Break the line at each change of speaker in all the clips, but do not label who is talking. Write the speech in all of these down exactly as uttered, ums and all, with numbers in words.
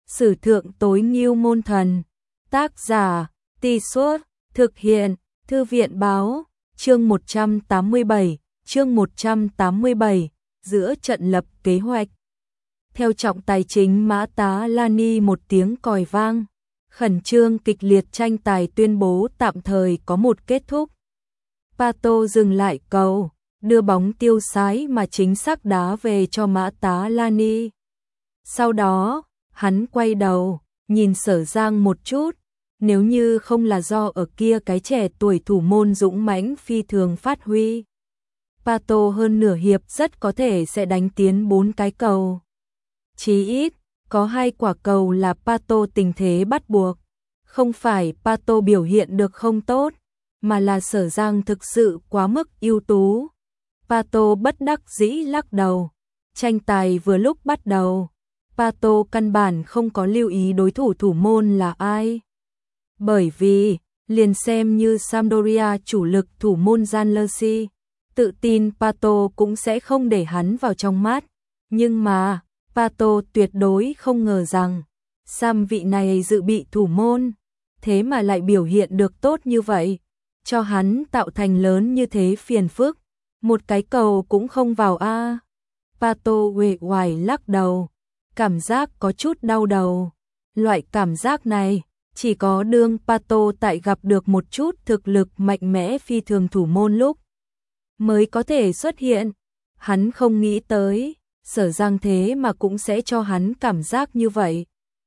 Sử thượng tối ngưu môn thần. Tác giả, Tì Suốt, thực hiện, Thư viện báo, chương một trăm tám mươi bảy, chương một trăm tám mươi bảy, giữa trận lập kế hoạch. Theo trọng tài chính Mã Tá Lani một tiếng còi vang, khẩn trương kịch liệt tranh tài tuyên bố tạm thời có một kết thúc. Pato dừng lại cầu, đưa bóng tiêu sái mà chính xác đá về cho Mã Tá Lani. Sau đó, hắn quay đầu, nhìn Sở Giang một chút, nếu như không là do ở kia cái trẻ tuổi thủ môn dũng mãnh phi thường phát huy, Pato hơn nửa hiệp rất có thể sẽ đánh tiến bốn cái cầu. Chí ít, có hai quả cầu là Pato tình thế bắt buộc. Không phải Pato biểu hiện được không tốt, mà là Sở Giang thực sự quá mức ưu tú. Pato bất đắc dĩ lắc đầu. Tranh tài vừa lúc bắt đầu, Pato căn bản không có lưu ý đối thủ thủ môn là ai. Bởi vì, liền xem như Sampdoria chủ lực thủ môn Gianluigi, tự tin Pato cũng sẽ không để hắn vào trong mắt. Nhưng mà, Pato tuyệt đối không ngờ rằng, Sam vị này dự bị thủ môn, thế mà lại biểu hiện được tốt như vậy, cho hắn tạo thành lớn như thế phiền phức, một cái cầu cũng không vào a. À. Pato uể oải lắc đầu, cảm giác có chút đau đầu. Loại cảm giác này, chỉ có đương Pato tại gặp được một chút thực lực mạnh mẽ phi thường thủ môn lúc mới có thể xuất hiện. Hắn không nghĩ tới, Sở Giang thế mà cũng sẽ cho hắn cảm giác như vậy.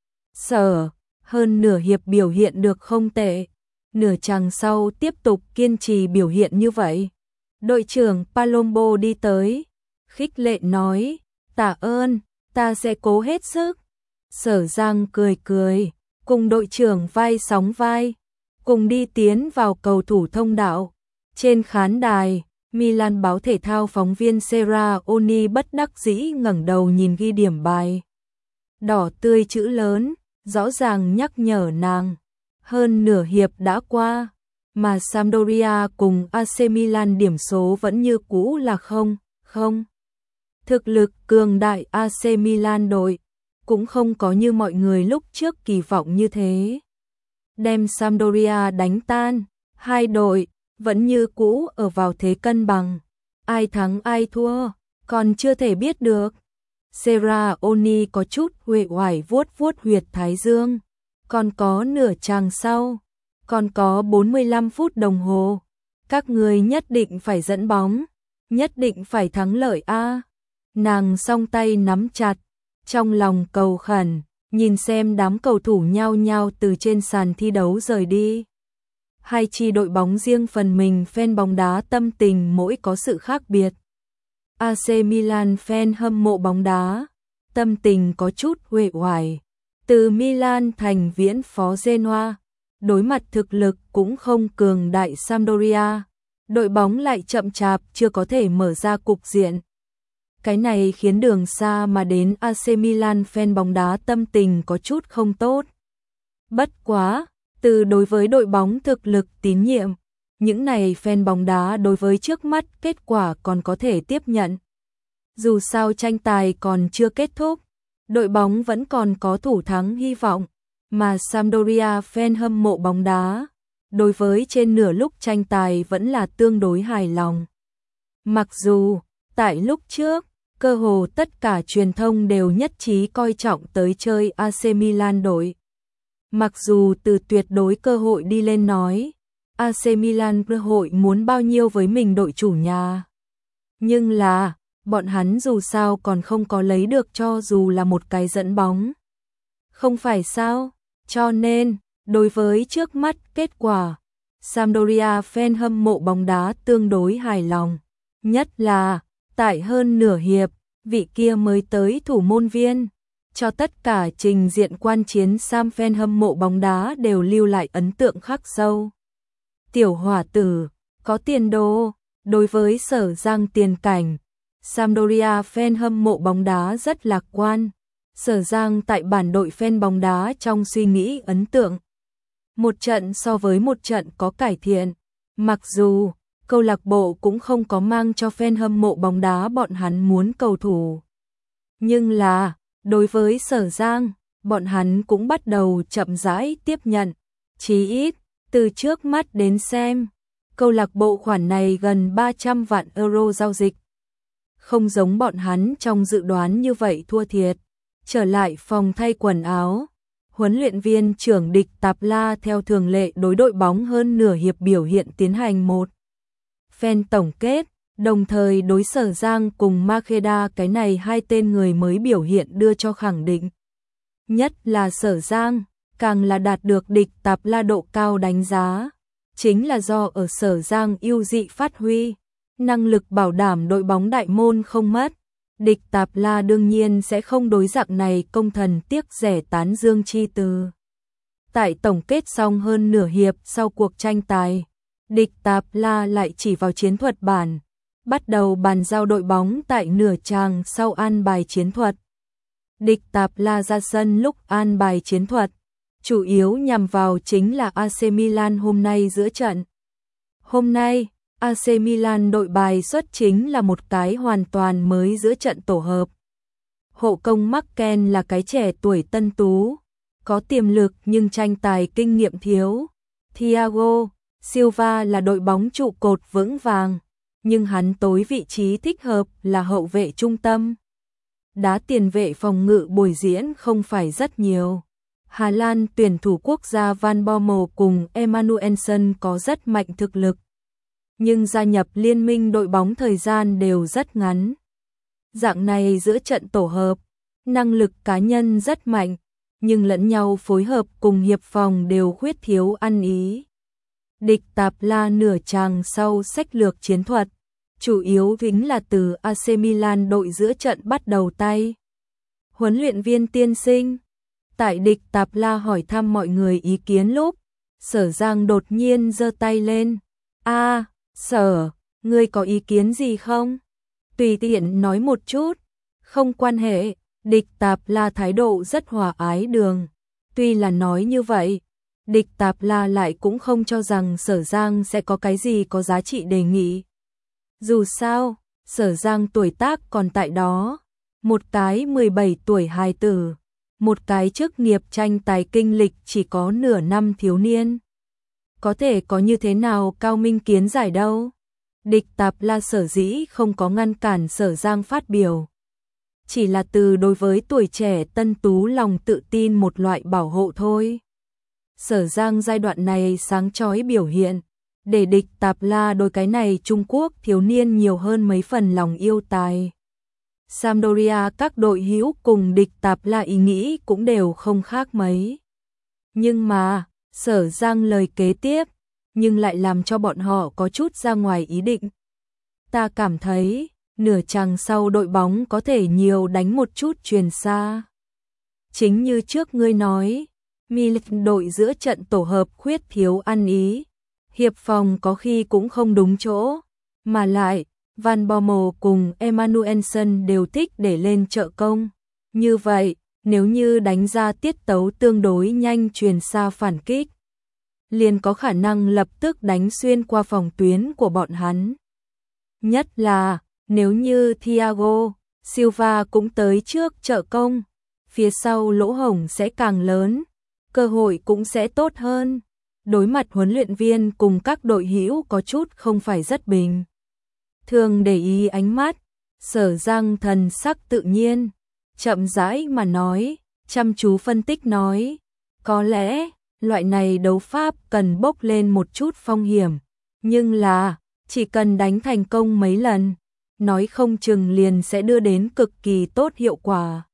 Sở, hơn nửa hiệp biểu hiện được không tệ, nửa chặng sau tiếp tục kiên trì biểu hiện như vậy. Đội trưởng Palombo đi tới, khích lệ nói, tạ ơn, ta sẽ cố hết sức. Sở Giang cười cười, cùng đội trưởng vai sóng vai, cùng đi tiến vào cầu thủ thông đạo. Trên khán đài, Milan báo thể thao phóng viên Sera Oni bất đắc dĩ ngẩng đầu nhìn ghi điểm bài. Đỏ tươi chữ lớn, rõ ràng nhắc nhở nàng. Hơn nửa hiệp đã qua, mà Sampdoria cùng a xê Milan điểm số vẫn như cũ là không, không. Thực lực cường đại a xê Milan đội, cũng không có như mọi người lúc trước kỳ vọng như thế. Đem Sampdoria đánh tan, hai đội vẫn như cũ ở vào thế cân bằng. Ai thắng ai thua, còn chưa thể biết được. Sera Oni có chút uể oải vuốt vuốt huyệt thái dương. Còn có nửa chàng sau, còn có bốn mươi lăm phút đồng hồ. Các người nhất định phải dẫn bóng, nhất định phải thắng lợi a. Nàng song tay nắm chặt, trong lòng cầu khẩn, nhìn xem đám cầu thủ nhao nhao từ trên sàn thi đấu rời đi. Hai chi đội bóng riêng phần mình fan bóng đá tâm tình mỗi có sự khác biệt. a xê Milan fan hâm mộ bóng đá, tâm tình có chút uể oải. Từ Milan thành viễn phó Genoa, đối mặt thực lực cũng không cường đại Sampdoria, đội bóng lại chậm chạp chưa có thể mở ra cục diện. Cái này khiến đường xa mà đến a xê Milan fan bóng đá tâm tình có chút không tốt. Bất quá, từ đối với đội bóng thực lực tín nhiệm, những này fan bóng đá đối với trước mắt kết quả còn có thể tiếp nhận. Dù sao tranh tài còn chưa kết thúc, đội bóng vẫn còn có thủ thắng hy vọng, mà Sampdoria fan hâm mộ bóng đá, đối với trên nửa lúc tranh tài vẫn là tương đối hài lòng. Mặc dù, tại lúc trước, cơ hồ tất cả truyền thông đều nhất trí coi trọng tới chơi a xê Milan đội. Mặc dù từ tuyệt đối cơ hội đi lên nói, a xê Milan cơ hội muốn bao nhiêu với mình đội chủ nhà. Nhưng là, bọn hắn dù sao còn không có lấy được cho dù là một cái dẫn bóng. Không phải sao? Cho nên, đối với trước mắt kết quả, Sampdoria fan hâm mộ bóng đá tương đối hài lòng. Nhất là, tại hơn nửa hiệp, vị kia mới tới thủ môn viên, cho tất cả trình diện quan chiến Sam fan hâm mộ bóng đá đều lưu lại ấn tượng khắc sâu. Tiểu hỏa tử, có tiền đồ, đối với Sở Giang tiền cảnh, Sampdoria fan hâm mộ bóng đá rất lạc quan. Sở Giang tại bản đội fan bóng đá trong suy nghĩ ấn tượng. Một trận so với một trận có cải thiện, mặc dù câu lạc bộ cũng không có mang cho fan hâm mộ bóng đá bọn hắn muốn cầu thủ. Nhưng là, đối với Sở Giang, bọn hắn cũng bắt đầu chậm rãi tiếp nhận. Chí ít, từ trước mắt đến xem, câu lạc bộ khoản này gần ba trăm vạn euro giao dịch. Không giống bọn hắn trong dự đoán như vậy thua thiệt. Trở lại phòng thay quần áo, huấn luyện viên trưởng Địch Tạp La theo thường lệ đối đội bóng hơn nửa hiệp biểu hiện tiến hành một phen tổng kết, đồng thời đối Sở Giang cùng Makeda cái này hai tên người mới biểu hiện đưa cho khẳng định. Nhất là Sở Giang, càng là đạt được Địch Tạp La độ cao đánh giá, chính là do ở Sở Giang ưu dị phát huy, năng lực bảo đảm đội bóng đại môn không mất. Địch Tạp La đương nhiên sẽ không đối dạng này công thần tiếc rẻ tán dương chi từ. Tại tổng kết xong hơn nửa hiệp sau cuộc tranh tài, Địch Tạp La lại chỉ vào chiến thuật bản, bắt đầu bàn giao đội bóng tại nửa chàng sau an bài chiến thuật. Địch Tạp La ra sân lúc an bài chiến thuật, chủ yếu nhằm vào chính là a xê Milan hôm nay giữa trận. Hôm nay, a xê Milan đội bài xuất chính là một cái hoàn toàn mới giữa trận tổ hợp. Hộ công Merken là cái trẻ tuổi tân tú, có tiềm lực nhưng tranh tài kinh nghiệm thiếu. Thiago Silva là đội bóng trụ cột vững vàng, nhưng hắn tối vị trí thích hợp là hậu vệ trung tâm. Đá tiền vệ phòng ngự bồi diễn không phải rất nhiều. Hà Lan tuyển thủ quốc gia Van Bommel cùng Emmanuelsen có rất mạnh thực lực, nhưng gia nhập liên minh đội bóng thời gian đều rất ngắn. Dạng này giữa trận tổ hợp, năng lực cá nhân rất mạnh, nhưng lẫn nhau phối hợp cùng hiệp phòng đều khuyết thiếu ăn ý. Địch Tạp La nửa chàng sau sách lược chiến thuật, chủ yếu chính là từ a xê Milan đội giữa trận bắt đầu tay. Huấn luyện viên tiên sinh, tại Địch Tạp La hỏi thăm mọi người ý kiến lúc, Sở Giang đột nhiên giơ tay lên. A, à, Sở, ngươi có ý kiến gì không? Tùy tiện nói một chút, không quan hệ. Địch Tạp La thái độ rất hòa ái đường. Tuy là nói như vậy, Địch Tạp La lại cũng không cho rằng Sở Giang sẽ có cái gì có giá trị đề nghị. Dù sao, Sở Giang tuổi tác còn tại đó, một cái mười bảy tuổi hài tử, một cái chức nghiệp tranh tài kinh lịch chỉ có nửa năm thiếu niên. Có thể có như thế nào cao minh kiến giải đâu. Địch Tạp La sở dĩ không có ngăn cản Sở Giang phát biểu, chỉ là từ đối với tuổi trẻ tân tú lòng tự tin một loại bảo hộ thôi. Sở Giang giai đoạn này sáng chói biểu hiện, để Địch Tạp La đối cái này Trung Quốc thiếu niên nhiều hơn mấy phần lòng yêu tài. Sampdoria các đội hữu cùng Địch Tạp La ý nghĩ cũng đều không khác mấy. Nhưng mà, Sở Giang lời kế tiếp, nhưng lại làm cho bọn họ có chút ra ngoài ý định. Ta cảm thấy, nửa chặng sau đội bóng có thể nhiều đánh một chút chuyền xa. Chính như trước ngươi nói, Milan đội giữa trận tổ hợp khuyết thiếu ăn ý, hiệp phòng có khi cũng không đúng chỗ, mà lại, Van Bommel cùng Emmanuelsen đều thích để lên trợ công. Như vậy, nếu như đánh ra tiết tấu tương đối nhanh chuyền xa phản kích, liền có khả năng lập tức đánh xuyên qua phòng tuyến của bọn hắn. Nhất là, nếu như Thiago Silva cũng tới trước trợ công, phía sau lỗ hổng sẽ càng lớn, cơ hội cũng sẽ tốt hơn. Đối mặt huấn luyện viên cùng các đội hữu có chút không phải rất bình thường để ý ánh mắt, Sở Giang thần sắc tự nhiên, chậm rãi mà nói, chăm chú phân tích nói, có lẽ loại này đấu pháp cần bốc lên một chút phong hiểm, nhưng là chỉ cần đánh thành công mấy lần, nói không chừng liền sẽ đưa đến cực kỳ tốt hiệu quả.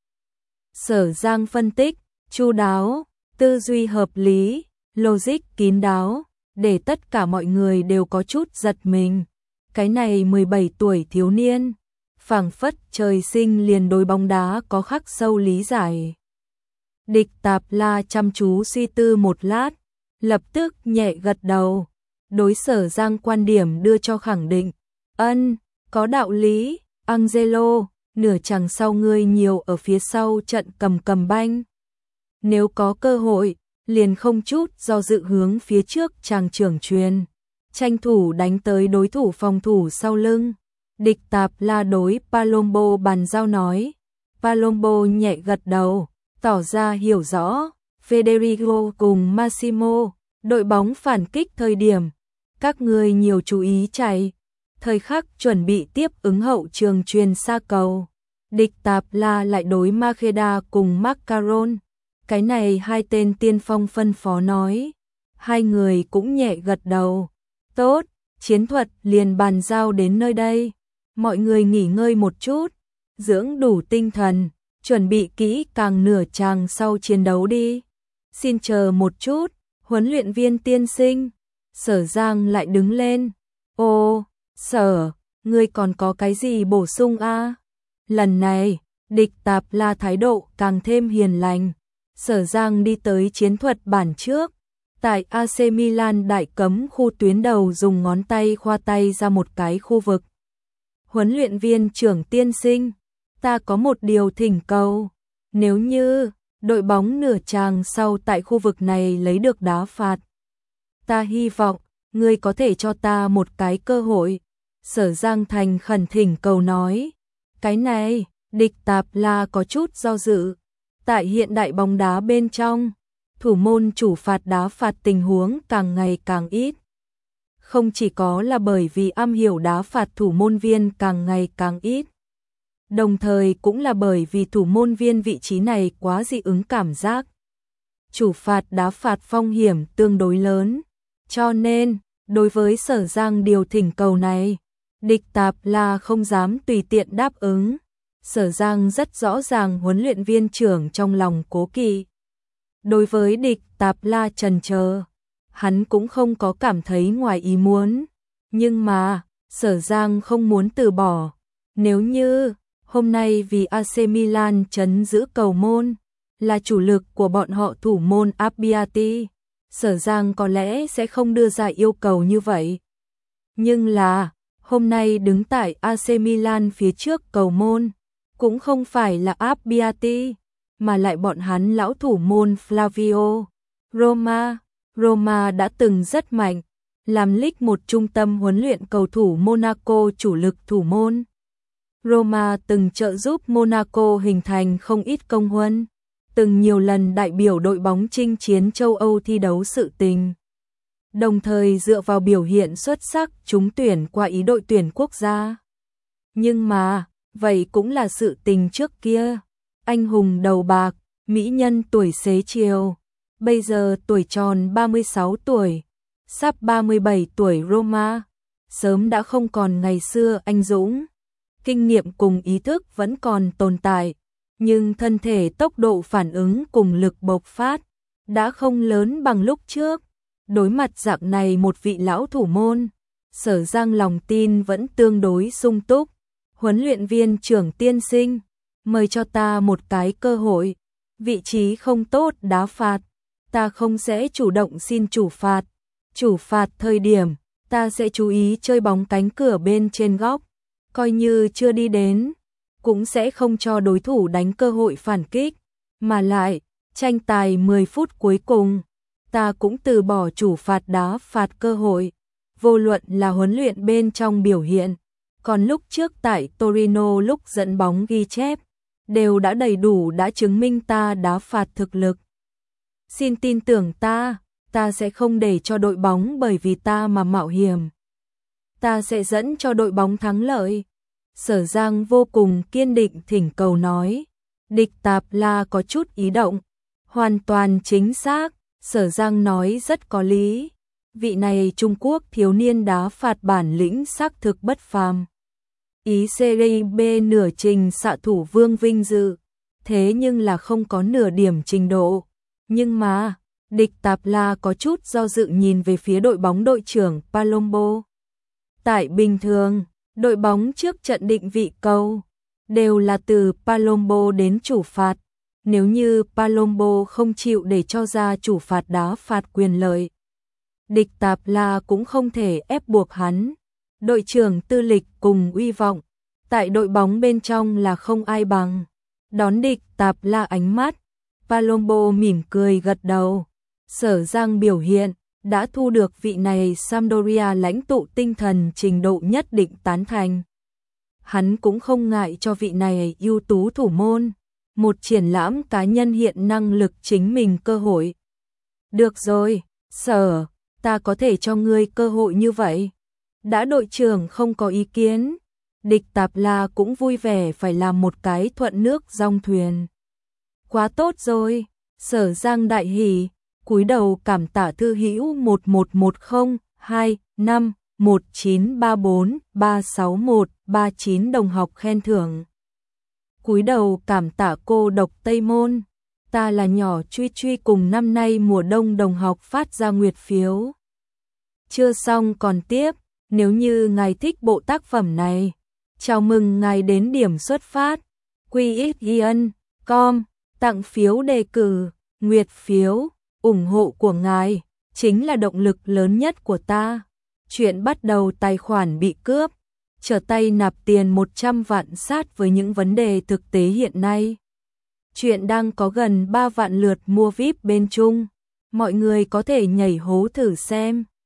Sở Giang phân tích, chu đáo, tư duy hợp lý, logic kín đáo, để tất cả mọi người đều có chút giật mình. Cái này mười bảy tuổi thiếu niên, phảng phất trời sinh liền đối bóng đá có khắc sâu lý giải. Địch Tạp La chăm chú suy tư một lát, lập tức nhẹ gật đầu, đối Sở Giang quan điểm đưa cho khẳng định. Ân, có đạo lý, Angelo, nửa chặng sau ngươi nhiều ở phía sau trận cầm cầm banh. Nếu có cơ hội, liền không chút do dự hướng phía trước chàng trưởng truyền, tranh thủ đánh tới đối thủ phòng thủ sau lưng. Địch Tạp La đối Palombo bàn giao nói. Palombo nhẹ gật đầu, tỏ ra hiểu rõ. Federico cùng Massimo, đội bóng phản kích thời điểm. Các người nhiều chú ý chạy. Thời khắc chuẩn bị tiếp ứng hậu trường truyền xa cầu. Địch Tạp La lại đối Maqueda cùng Macaron. Cái này hai tên tiên phong phân phó nói. Hai người cũng nhẹ gật đầu. Tốt, chiến thuật liền bàn giao đến nơi đây. Mọi người nghỉ ngơi một chút, dưỡng đủ tinh thần, chuẩn bị kỹ càng nửa chàng sau chiến đấu đi. Xin chờ một chút, huấn luyện viên tiên sinh. Sở Giang lại đứng lên. Ô, Sở, ngươi còn có cái gì bổ sung a? À? Lần này, Địch Tạp La thái độ càng thêm hiền lành. Sở Giang đi tới chiến thuật bản trước. Tại a xê Milan đại cấm khu tuyến đầu dùng ngón tay khoa tay ra một cái khu vực. Huấn luyện viên trưởng tiên sinh, ta có một điều thỉnh cầu. Nếu như đội bóng nửa chàng sau tại khu vực này lấy được đá phạt, ta hy vọng ngươi có thể cho ta một cái cơ hội. Sở Giang thành khẩn thỉnh cầu nói. Cái này, Địch Tạp La có chút do dự. Tại hiện đại bóng đá bên trong, thủ môn chủ phạt đá phạt tình huống càng ngày càng ít. Không chỉ có là bởi vì am hiểu đá phạt thủ môn viên càng ngày càng ít. Đồng thời cũng là bởi vì thủ môn viên vị trí này quá dị ứng cảm giác. Chủ phạt đá phạt phong hiểm tương đối lớn. Cho nên, đối với Sở Giang điều thỉnh cầu này, Địch Tạp La không dám tùy tiện đáp ứng. Sở Giang rất rõ ràng huấn luyện viên trưởng trong lòng cố kỵ. Đối với Địch Tạp La chần chờ, hắn cũng không có cảm thấy ngoài ý muốn. Nhưng mà, Sở Giang không muốn từ bỏ. Nếu như, hôm nay vì a xê Milan trấn giữ cầu môn, là chủ lực của bọn họ thủ môn Abbiati, Sở Giang có lẽ sẽ không đưa ra yêu cầu như vậy. Nhưng là, hôm nay đứng tại a xê Milan phía trước cầu môn, cũng không phải là Abbiati, mà lại bọn hắn lão thủ môn Flavio. Roma, Roma đã từng rất mạnh, làm League một trung tâm huấn luyện cầu thủ Monaco chủ lực thủ môn. Roma từng trợ giúp Monaco hình thành không ít công huân, từng nhiều lần đại biểu đội bóng chinh chiến châu Âu thi đấu sự tình. Đồng thời dựa vào biểu hiện xuất sắc trúng tuyển qua ý đội tuyển quốc gia. Nhưng mà, vậy cũng là sự tình trước kia. Anh hùng đầu bạc, mỹ nhân tuổi xế chiều. Bây giờ tuổi tròn ba mươi sáu tuổi, sắp ba mươi bảy tuổi Roma, sớm đã không còn ngày xưa anh dũng. Kinh nghiệm cùng ý thức vẫn còn tồn tại, nhưng thân thể tốc độ phản ứng cùng lực bộc phát đã không lớn bằng lúc trước. Đối mặt dạng này một vị lão thủ môn, Sở Giang lòng tin vẫn tương đối sung túc. Huấn luyện viên trưởng tiên sinh, mời cho ta một cái cơ hội. Vị trí không tốt đá phạt, ta không sẽ chủ động xin chủ phạt. Chủ phạt thời điểm, ta sẽ chú ý chơi bóng cánh cửa bên trên góc. Coi như chưa đi đến, cũng sẽ không cho đối thủ đánh cơ hội phản kích. Mà lại, tranh tài mười phút cuối cùng, ta cũng từ bỏ chủ phạt đá phạt cơ hội. Vô luận là huấn luyện bên trong biểu hiện, còn lúc trước tại Torino lúc dẫn bóng ghi chép, đều đã đầy đủ đã chứng minh ta đá phạt thực lực. Xin tin tưởng ta, ta sẽ không để cho đội bóng bởi vì ta mà mạo hiểm. Ta sẽ dẫn cho đội bóng thắng lợi. Sở Giang vô cùng kiên định thỉnh cầu nói. Địch Tạp La có chút ý động. Hoàn toàn chính xác, Sở Giang nói rất có lý. Vị này Trung Quốc thiếu niên đá phạt bản lĩnh xác thực bất phàm. Ý Serie B nửa trình xạ thủ Vương vinh dự, thế nhưng là không có nửa điểm trình độ. Nhưng mà, Địch Tạp La có chút do dự nhìn về phía đội bóng đội trưởng Palombo. Tại bình thường, đội bóng trước trận định vị cầu đều là từ Palombo đến chủ phạt. Nếu như Palombo không chịu để cho ra chủ phạt đá phạt quyền lợi, Địch Tạp La cũng không thể ép buộc hắn. Đội trưởng tư lịch cùng uy vọng, tại đội bóng bên trong là không ai bằng. Đón Địch Tạp La ánh mắt, Palombo mỉm cười gật đầu. Sở Giang biểu hiện đã thu được vị này Sampdoria lãnh tụ tinh thần trình độ nhất định tán thành. Hắn cũng không ngại cho vị này ưu tú thủ môn một triển lãm cá nhân hiện năng lực chính mình cơ hội. Được rồi, Sở, ta có thể cho ngươi cơ hội như vậy. Đã đội trưởng không có ý kiến, Địch Tạp La cũng vui vẻ phải làm một cái thuận nước dong thuyền. Quá tốt rồi, Sở Giang đại hỉ, cúi đầu cảm tạ thư hữu một một một không hai năm một chín ba bốn ba sáu một ba chín đồng học khen thưởng. Cúi đầu cảm tạ cô độc Tây Môn, ta là nhỏ Truy Truy cùng năm nay mùa đông đồng học phát ra nguyệt phiếu. Chưa xong còn tiếp, nếu như ngài thích bộ tác phẩm này, chào mừng ngài đến điểm xuất phát, quy ích chấm com, tặng phiếu đề cử, nguyệt phiếu, ủng hộ của ngài, chính là động lực lớn nhất của ta. Chuyện bắt đầu tài khoản bị cướp, trở tay nạp tiền một trăm vạn sát với những vấn đề thực tế hiện nay. Chuyện đang có gần ba vạn lượt mua vi ai pi bên Trung, mọi người có thể nhảy hố thử xem.